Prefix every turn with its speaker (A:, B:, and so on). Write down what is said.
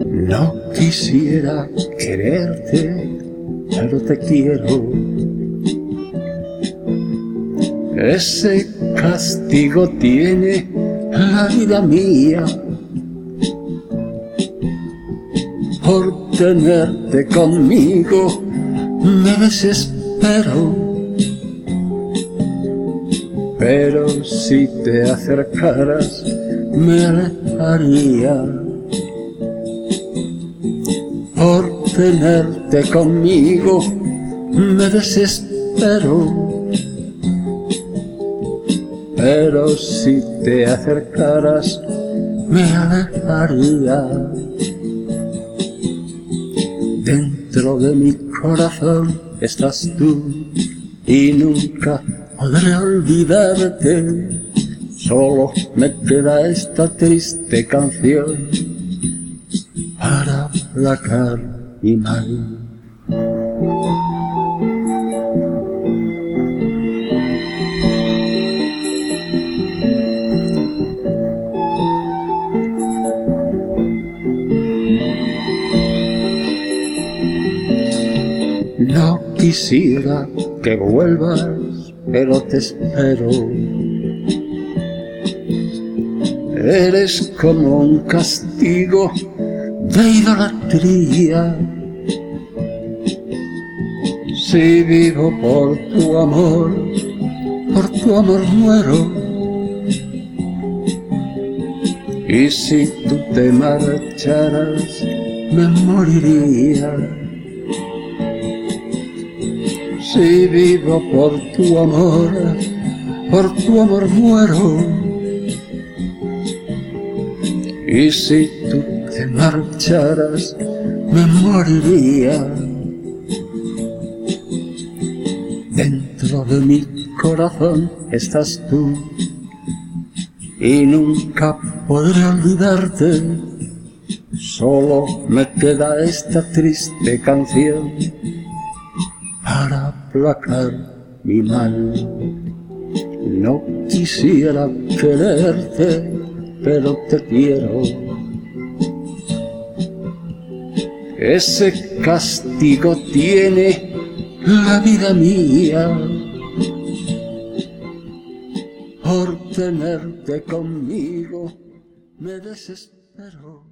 A: No quisiera quererte, pero te quiero. Ese castigo tiene la vida mía por tenerte conmigo. Me desespero, pero si te acercaras me alejaría. Por tenerte conmigo me desespero, pero si te acercaras me alejaría. Dentro de mi corazón estás tú y nunca podré olvidarte. Solo me queda esta triste canción para aplacar mi mal. No quisiera que vuelvas, pero te espero. Eres como un castigo de idolatría. Si vivo por tu amor muero. Y si tú te marcharas, me moriría. Si vivo por tu amor muero. Y si tú te marcharas, me moriría. Dentro de mi corazón estás tú y nunca podré olvidarte. Solo me queda esta triste canción para aplacar mi mal. No quisiera quererte, pero te quiero. Ese castigo tiene la vida mía por tenerte conmigo. Me desespero.